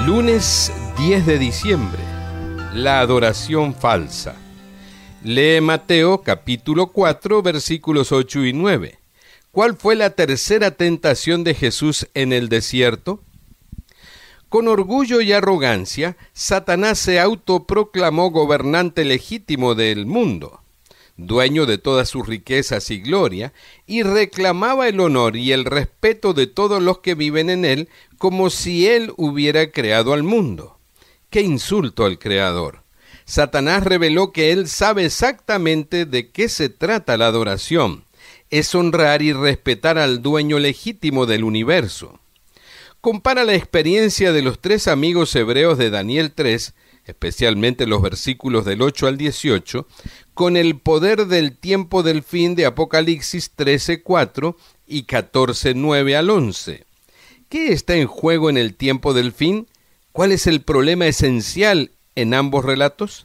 Lunes 10 de diciembre, la adoración falsa. Lee Mateo capítulo 4, versículos 8 y 9. ¿Cuál fue la tercera tentación de Jesús en el desierto? Con orgullo y arrogancia, Satanás se autoproclamó gobernante legítimo del mundo, dueño de todas sus riquezas y gloria, y reclamaba el honor y el respeto de todos los que viven en él, como si él hubiera creado al mundo. ¡Qué insulto al Creador! Satanás reveló que él sabe exactamente de qué se trata la adoración. Es honrar y respetar al dueño legítimo del universo. Compara la experiencia de los tres amigos hebreos de Daniel 3, especialmente los versículos del 8 al 18, con el poder del tiempo del fin de Apocalipsis 13:4 y 14:9 al 11. ¿Qué está en juego en el tiempo del fin? ¿Cuál es el problema esencial en ambos relatos?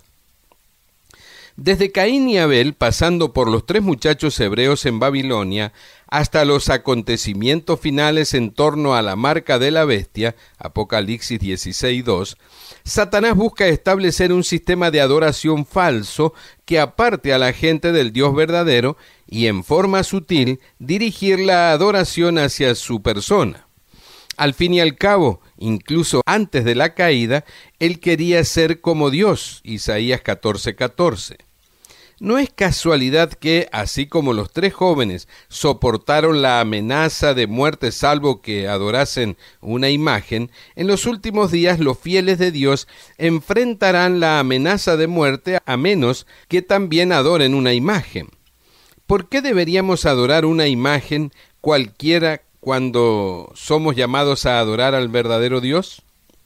Desde Caín y Abel, pasando por los tres muchachos hebreos en Babilonia, hasta los acontecimientos finales en torno a la marca de la bestia, Apocalipsis 16:2, Satanás busca establecer un sistema de adoración falso que aparte a la gente del Dios verdadero y en forma sutil dirigir la adoración hacia su persona. Al fin y al cabo, incluso antes de la caída, él quería ser como Dios, Isaías 14:14. No es casualidad que, así como los tres jóvenes soportaron la amenaza de muerte salvo que adorasen una imagen, en los últimos días los fieles de Dios enfrentarán la amenaza de muerte a menos que también adoren una imagen. ¿Por qué deberíamos adorar una imagen cualquiera cuando somos llamados a adorar al verdadero Dios?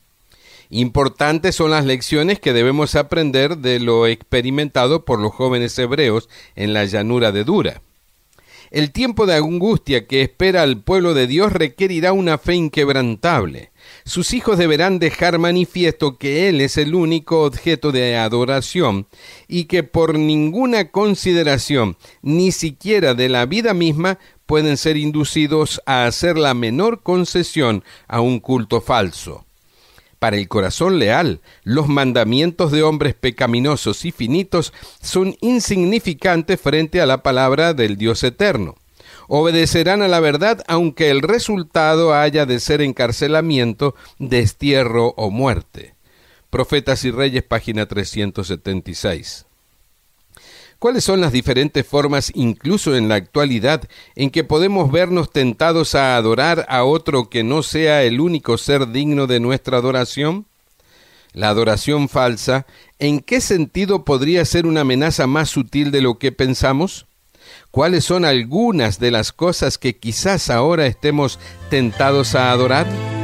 Importantes son las lecciones que debemos aprender de lo experimentado por los jóvenes hebreos en la llanura de Dura. El tiempo de angustia que espera al pueblo de Dios requerirá una fe inquebrantable. Sus hijos deberán dejar manifiesto que Él es el único objeto de adoración y que por ninguna consideración, ni siquiera de la vida misma, pueden ser inducidos a hacer la menor concesión a un culto falso. Para el corazón leal, los mandamientos de hombres pecaminosos y finitos son insignificantes frente a la palabra del Dios eterno. Obedecerán a la verdad aunque el resultado haya de ser encarcelamiento, destierro o muerte. Profetas y Reyes, página 376. ¿Cuáles son las diferentes formas, incluso en la actualidad, en que podemos vernos tentados a adorar a otro que no sea el único ser digno de nuestra adoración? La adoración falsa, ¿en qué sentido podría ser una amenaza más sutil de lo que pensamos? ¿Cuáles son algunas de las cosas que quizás ahora estemos tentados a adorar?